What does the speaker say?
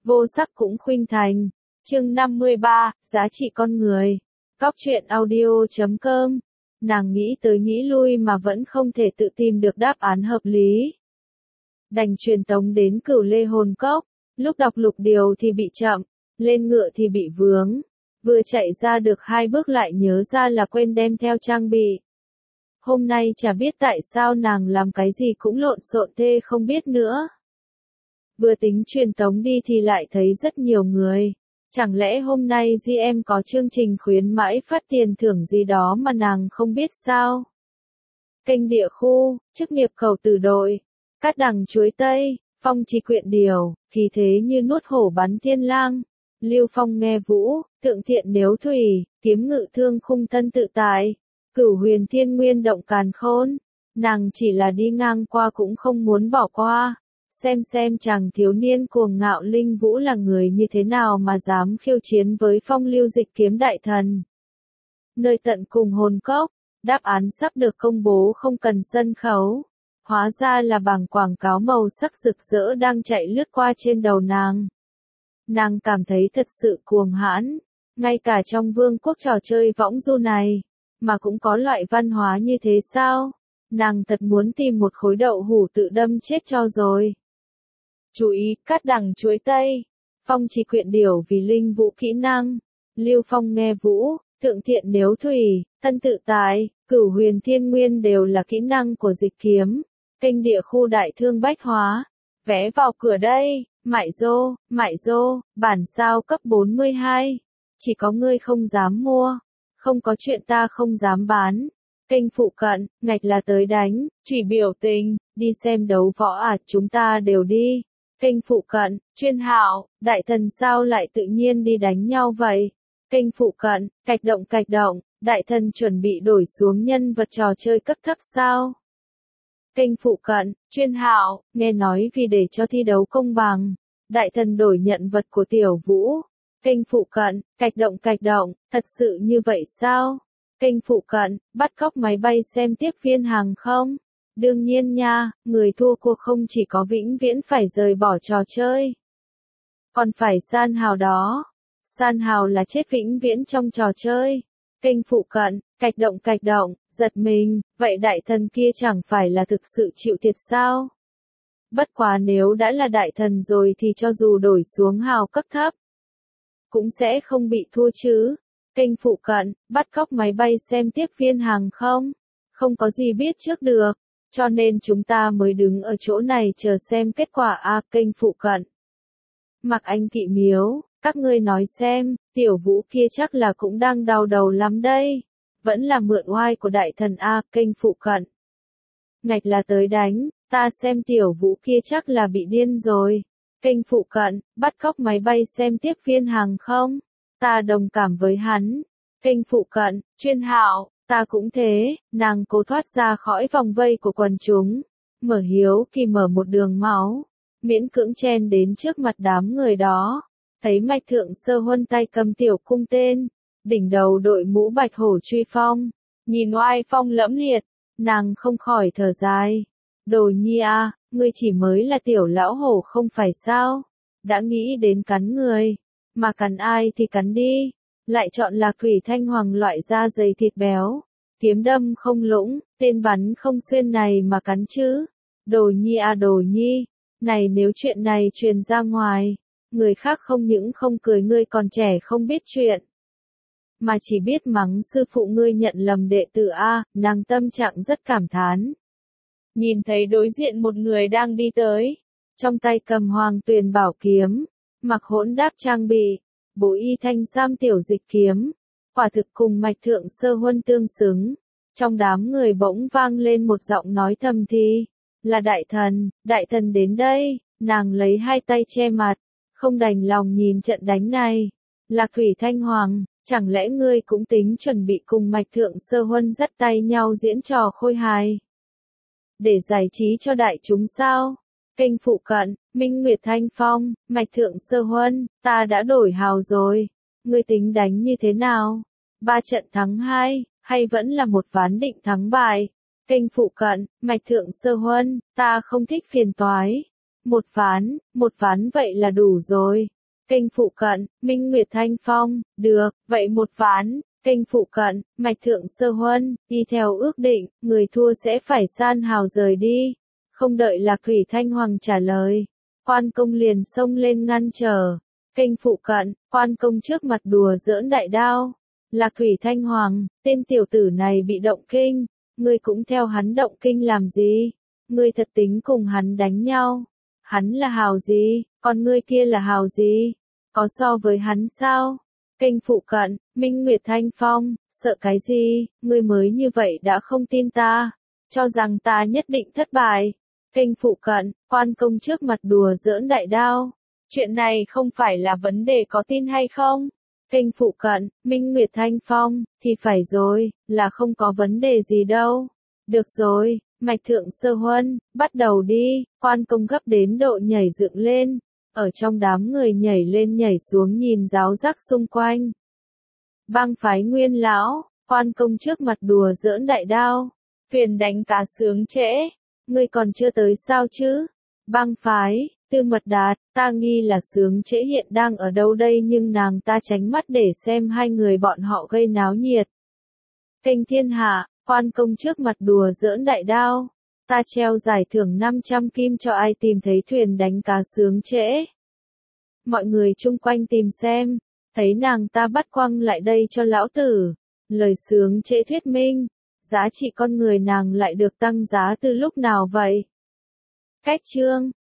vô sắc cũng khuynh thành. Chương 53, giá trị con người. Cóc truyện audio.com. Nàng nghĩ tới nghĩ lui mà vẫn không thể tự tìm được đáp án hợp lý. Đành truyền tống đến Cửu Lê Hồn Cốc, lúc đọc lục điều thì bị chậm, lên ngựa thì bị vướng. Vừa chạy ra được 2 bước lại nhớ ra là quên đem theo trang bị. Hôm nay chả biết tại sao nàng làm cái gì cũng lộn xộn tê không biết nữa. Vừa tính truyền tống đi thì lại thấy rất nhiều người. Chẳng lẽ hôm nay GM có chương trình khuyến mãi phát tiền thưởng gì đó mà nàng không biết sao? Kênh địa khu, chức nghiệp cầu tử đội, cát đằng chuối tây, phong trì quyện điều, khí thế như nuốt hổ bắn thiên lang. Lưu Phong nghe vũ, tượng thiện nếu thủy, kiếm ngự thương khung thân tự tại. Cửu huyền thiên nguyên động càn khôn. Nàng chỉ là đi ngang qua cũng không muốn bỏ qua. Xem chàng thiếu niên cuồng ngạo linh vũ là người như thế nào mà dám khiêu chiến với phong lưu dịch kiếm đại thần. Nơi tận cùng hồn cốc, đáp án sắp được công bố không cần sân khấu. Hóa ra là bảng quảng cáo màu sắc rực rỡ đang chạy lướt qua trên đầu nàng. Nàng cảm thấy thật sự cuồng hãn, ngay cả trong vương quốc trò chơi võng du này, mà cũng có loại văn hóa như thế sao? Nàng thật muốn tìm một khối đậu hũ tự đâm chết cho rồi. Chú ý, cát đằng chuối tây, phong trì quyện điều vì linh vũ kỹ năng, Lưu Phong nghe vũ, tượng thiện nếu thủy, thân tự tại, cửu huyền thiên nguyên đều là kỹ năng của dịch kiếm, kênh địa khu đại thương bách hóa, vé vào cửa đây, mại dô, bản sao cấp 42, chỉ có ngươi không dám mua, không có chuyện ta không dám bán. Kênh phụ cận, ngạch là tới đánh, chỉ biểu tình, đi xem đấu võ à, chúng ta đều đi. Kênh phụ cận, chuyên hạo, đại thần sao lại tự nhiên đi đánh nhau vậy? Kênh phụ cận, cạch động, đại thần chuẩn bị đổi xuống nhân vật trò chơi cấp thấp sao? Kênh phụ cận, chuyên hạo, nghe nói vì để cho thi đấu công bằng, đại thần đổi nhận vật của tiểu vũ. Kênh phụ cận, cạch động, thật sự như vậy sao? Kênh phụ cận, bắt cóc máy bay xem tiếp viên hàng không? Đương nhiên nha, người thua cuộc không chỉ có vĩnh viễn phải rời bỏ trò chơi, còn phải san hào đó. San hào là chết vĩnh viễn trong trò chơi. Kênh phụ cận, cạch động, giật mình, vậy đại thần kia chẳng phải là thực sự chịu thiệt sao? Bất quá nếu đã là đại thần rồi thì cho dù đổi xuống hào cấp thấp, cũng sẽ không bị thua chứ. Kênh phụ cận, bắt cóc máy bay xem tiếp viên hàng không? Không có gì biết trước được, cho nên chúng ta mới đứng ở chỗ này chờ xem kết quả à. Kênh phụ cận, Mặc Anh Kỵ Miếu, các ngươi nói xem, tiểu vũ kia chắc là cũng đang đau đầu lắm đây. Vẫn là mượn oai của đại thần a. Kênh phụ cận, ngạch là tới đánh, ta xem tiểu vũ kia chắc là bị điên rồi. Kênh phụ cận, bắt cóc máy bay xem tiếp viên hàng không? Ta đồng cảm với hắn. Kênh phụ cận, chuyên hạo, ta cũng thế. Nàng cố thoát ra khỏi vòng vây của quần chúng, mở hiếu kỳ mở một đường máu, miễn cưỡng chen đến trước mặt đám người đó. Thấy Mạch Thượng Sơ Huân tay cầm tiểu cung tên, đỉnh đầu đội mũ bạch hổ truy phong, nhìn oai phong lẫm liệt, nàng không khỏi thở dài. Đồ nhi à, ngươi chỉ mới là tiểu lão hổ không phải sao? Đã nghĩ đến cắn người, mà cắn ai thì cắn đi, lại chọn là Thủy Thanh Hoàng loại da dày thịt béo, kiếm đâm không lũng, tên bắn không xuyên này mà cắn chứ. Đồ nhi à đồ nhi, này nếu chuyện này truyền ra ngoài, người khác không những không cười ngươi còn trẻ không biết chuyện, mà chỉ biết mắng sư phụ ngươi nhận lầm đệ tử a. Nàng tâm trạng rất cảm thán. Nhìn thấy đối diện một người đang đi tới, trong tay cầm hoàng tuyền bảo kiếm, mặc hỗn đáp trang bị, bộ y thanh sam tiểu dịch kiếm, quả thực cùng Mạch Thượng Sơ Huân tương xứng. Trong đám người bỗng vang lên một giọng nói thầm thì, là đại thần đến đây. Nàng lấy 2 tay che mặt, không đành lòng nhìn trận đánh này. Lạc Thủy Thanh Hoàng, chẳng lẽ ngươi cũng tính chuẩn bị cùng Mạch Thượng Sơ Huân dắt tay nhau diễn trò khôi hài, để giải trí cho đại chúng sao? Kênh phụ cận, Minh Nguyệt Thanh Phong, Mạch Thượng Sơ Huân, ta đã đổi hào rồi. Ngươi tính đánh như thế nào? 3 trận thắng 2, hay vẫn là một ván định thắng bại? Kênh phụ cận, Mạch Thượng Sơ Huân, ta không thích phiền toái. Một ván vậy là đủ rồi. Kênh phụ cận, Minh Nguyệt Thanh Phong, được, vậy một ván. Kênh phụ cận, Mạch Thượng Sơ Huân, đi theo ước định, người thua sẽ phải san hào rời đi. Không đợi Lạc Thủy Thanh Hoàng trả lời, Quan Công liền xông lên ngăn trở. Kênh phụ cận, Quan Công trước mặt đùa giỡn đại đao. Lạc Thủy Thanh Hoàng, tên tiểu tử này bị động kinh, ngươi cũng theo hắn động kinh làm gì? Ngươi thật tính cùng hắn đánh nhau. Hắn là hào gì, còn ngươi kia là hào gì? Có so với hắn sao? Kênh phụ cận, Minh Nguyệt Thanh Phong, sợ cái gì, ngươi mới như vậy đã không tin ta, cho rằng ta nhất định thất bại. Kênh phụ cận, Quan Công trước mặt đùa giỡn đại đao. Chuyện này không phải là vấn đề có tin hay không? Kênh phụ cận, Minh Nguyệt Thanh Phong, thì phải rồi, là không có vấn đề gì đâu. Được rồi, Mạch Thượng Sơ Huân, bắt đầu đi. Quan Công gấp đến độ nhảy dựng lên, ở trong đám người nhảy lên nhảy xuống nhìn ráo rắc xung quanh. Bang phái Nguyên lão, Quan Công trước mặt đùa giỡn đại đao. Thuyền đánh cá sướng trễ, ngươi còn chưa tới sao chứ? Bang phái, Tư Mật Đạt, ta nghi là sướng trễ hiện đang ở đâu đây nhưng nàng ta tránh mắt để xem hai người bọn họ gây náo nhiệt. Kênh Thiên Hạ, Quan Công trước mặt đùa giỡn đại đao. Ta treo giải thưởng 500 kim cho ai tìm thấy thuyền đánh cá sướng trễ. Mọi người chung quanh tìm xem, thấy nàng ta bắt quăng lại đây cho lão tử. Lời sướng trễ thuyết minh, giá trị con người nàng lại được tăng giá từ lúc nào vậy? Cách chương